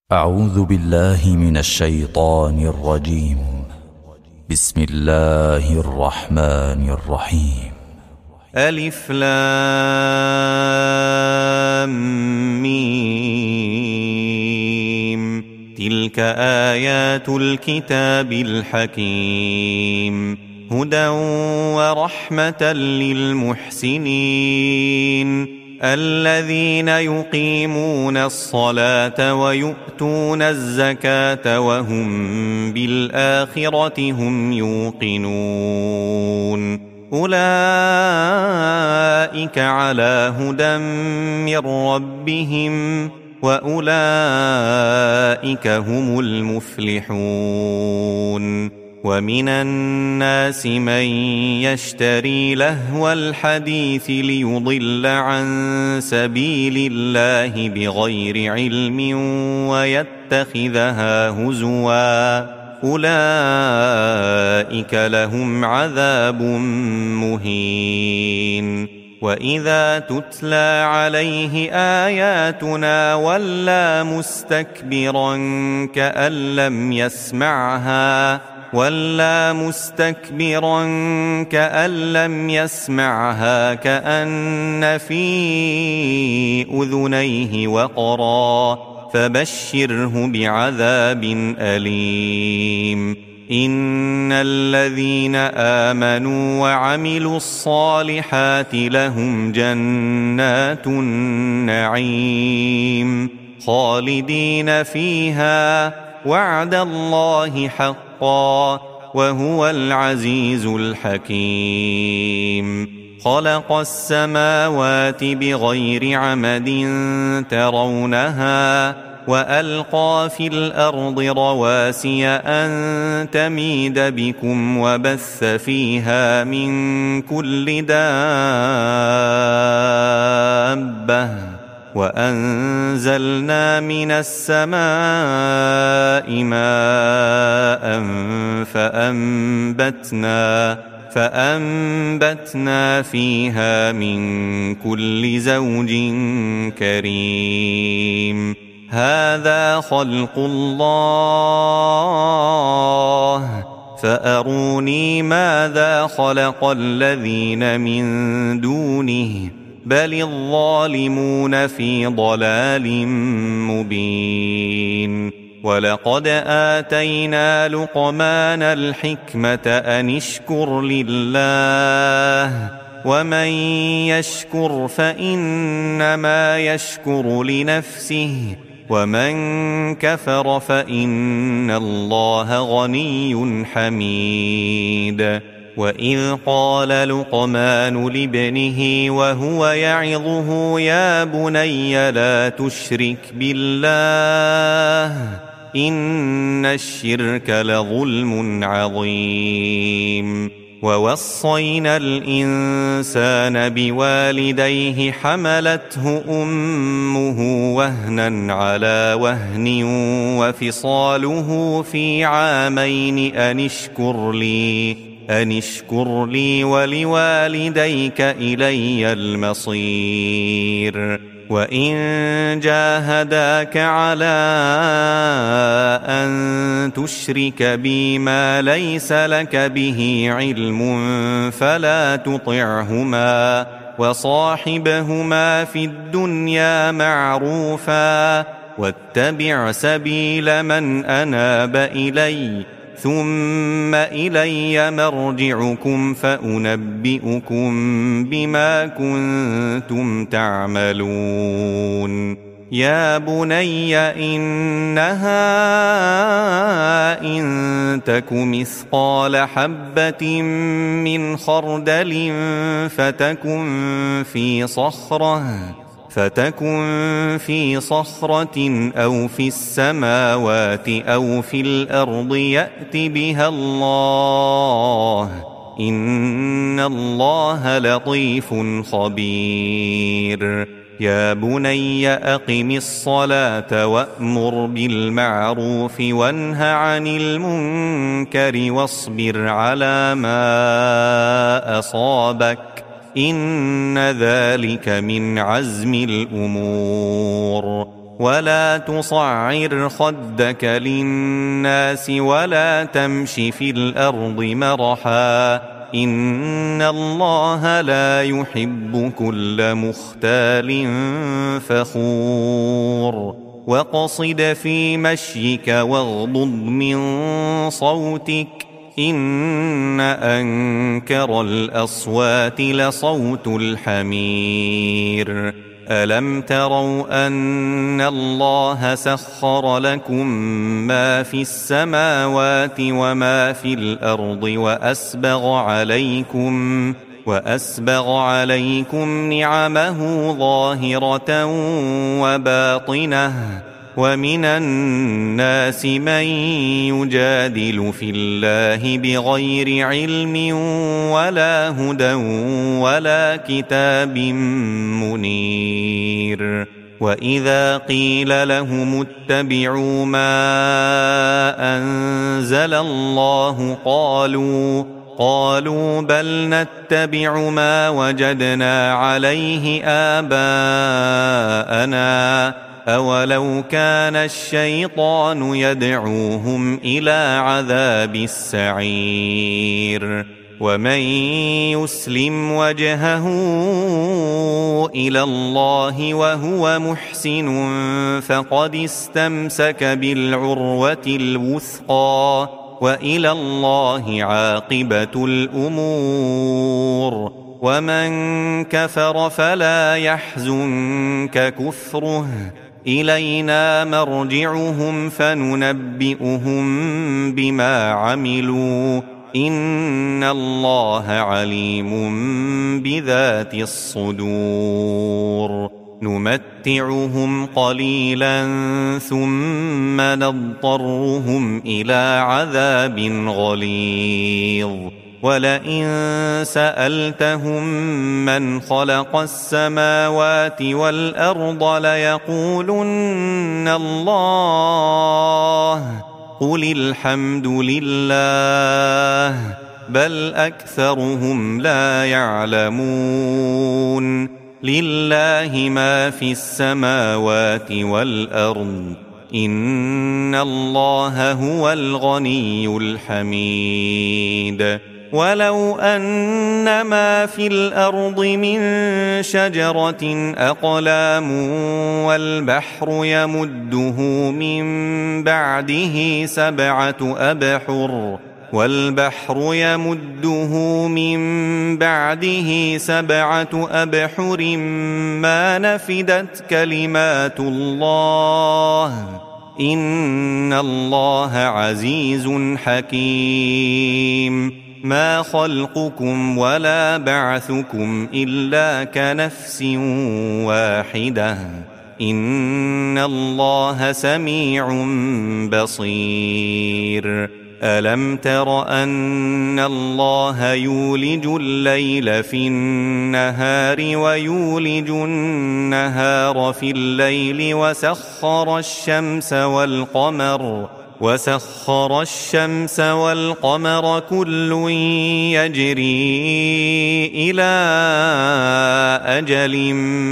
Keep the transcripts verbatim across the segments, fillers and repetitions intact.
أعوذ بالله من الشيطان الرجيم. بسم الله الرحمن الرحيم. ألف لام ميم. تلك آيات الكتاب الحكيم، هدى ورحمة للمحسنين الذين يقيمون الصلاة ويؤتون الزكاة وهم بالآخرة هم يوقنون. أولئك على هدى من ربهم وأولئك هم المفلحون. ومن الناس من يشتري لهو الحديث ليضل عن سبيل الله بغير علم ويتخذها هزوا، أولئك لهم عذاب مهين. وإذا تتلى عليه آياتنا ولى مستكبرا كأن لم يسمعها ولا مستكبرا كأن لم يسمعها كأن في أذنيه وقرا، فبشره بعذاب أليم. إن الذين آمنوا وعملوا الصالحات لهم جنات النعيم خالدين فيها، وعد الله حقا وهو العزيز الحكيم. خلق السماوات بغير عمد ترونها وألقى في الأرض رواسي أن تميد بكم وبث فيها من كل دابة، وأنزلنا من السماء ماء فأنبتنا فأنبتنا فيها من كل زوج كريم. هذا خلق الله، فأروني ماذا خلق الذين من دونه، بل الظالمون في ضلال مبين. ولقد آتينا لقمان الحكمة أن اشكر لله، ومن يشكر فإنما يشكر لنفسه، ومن كفر فإن الله غني حميد. وإذ قال لقمان لابنه وهو يعظه يا بني لا تشرك بالله إن الشرك لظلم عظيم. ووصينا الإنسان بوالديه حملته أمه وهنا على وهن وفصاله في عامين أن اشكر لي أن اشكر لي ولوالديك إلي المصير. وإن جاهداك على أن تشرك بي ما ليس لك به علم فلا تطعهما، وصاحبهما في الدنيا معروفا، واتبع سبيل من أناب إلي، ثم إلي مرجعكم فأنبئكم بما كنتم تعملون. يا بني إنها إن تك مثقال حبة من خردل فتكن في صخرة فتكن في صخرة أو في السماوات أو في الأرض يأت بها الله، إن الله لطيف خبير. يا بني أقم الصلاة وأمر بالمعروف وانه عن المنكر واصبر على ما أصابك، إن ذلك من عزم الأمور. ولا تصعر خدك للناس ولا تمش في الأرض مرحا إن الله لا يحب كل مختال فخور واقصد في مشيك واغضض من صوتك إن أنكر الأصوات لصوت الحمير ألم تروا أن الله سخر لكم ما في السماوات وما في الأرض وأسبغ عليكم وأسبغ عليكم نعمه ظاهرة وباطنة ومن الناس من يجادل في الله بغير علم ولا هدى ولا كتاب منير وإذا قيل لهم اتبعوا ما أنزل الله قالوا قالوا بل نتبع ما وجدنا عليه آباءنا أولو كان الشيطان يدعوهم إلى عذاب السعير ومن يسلم وجهه إلى الله وهو محسن فقد استمسك بالعروة الوثقى وإلى الله عاقبة الأمور ومن كفر فلا يحزنك كفره إلينا مرجعهم فننبئهم بما عملوا إن الله عليم بذات الصدور نمتعهم قليلا ثم نضطرهم إلى عذاب غليظ ولئن سألتهم من خلق السماوات والأرض ليقولن الله قل الحمد لله بل أكثرهم لا يعلمون لله ما في السماوات والأرض إن الله هو الغني الحميد ولو أن ما في الأرض من شجرة أقلام والبحر يمده من بعده سبعة أبحر والبحر يمده من بعده سبعة أبحر ما نفدت كلمات الله إن الله عزيز حكيم ما خلقكم ولا بعثكم إلا كنفس واحدة إن الله سميع بصير ألم تر أن الله يولج الليل في النهار ويولج النهار في الليل وسخر الشمس والقمر وسخر الشمس والقمر كل يجري إلى أجل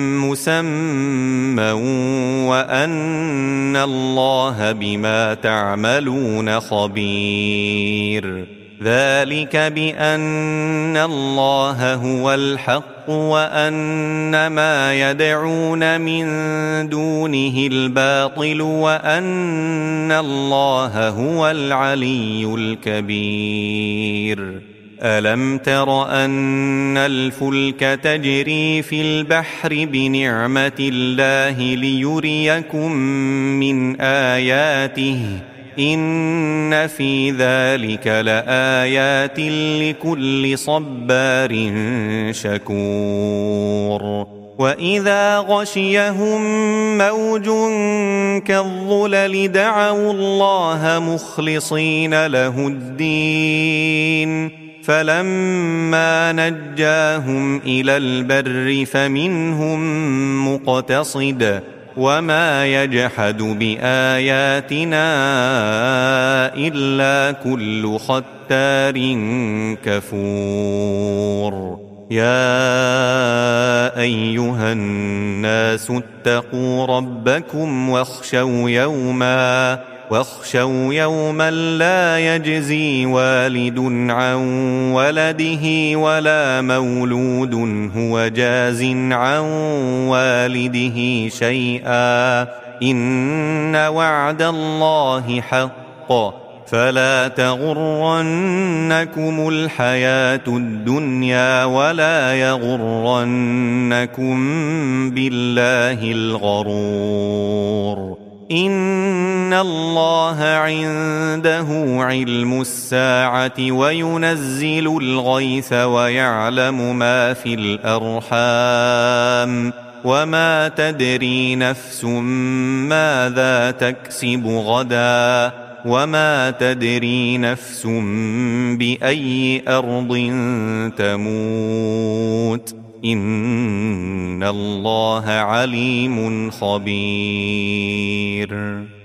مسمى وأن الله بما تعملون خبير ذلك بأن الله هو الحق وأن ما يدعون من دونه الباطل وأن الله هو العلي الكبير ألم تر أن الفلك تجري في البحر بنعمة الله ليريكم من آياته إن في ذلك لآيات لكل صبار شكور وإذا غشيهم موج كالظلل دعوا الله مخلصين له الدين فلما نجاهم إلى البر فمنهم مقتصد وما يجحد بآياتنا إلا كل ختار كفور يا أيها الناس اتقوا ربكم واخشوا يوما واخشوا يوما لا يجزي والد عن ولده ولا مولود هو جاز عن والده شيئا إن وعد الله حق فلا تغرنكم الحياة الدنيا ولا يغرنكم بالله الغرور إن الله عنده علم الساعة وينزل الغيث ويعلم ما في الأرحام وما تدري نفس ماذا تكسب غدا وما تدري نفس بأي أرض تموت إن الله عليم خبير.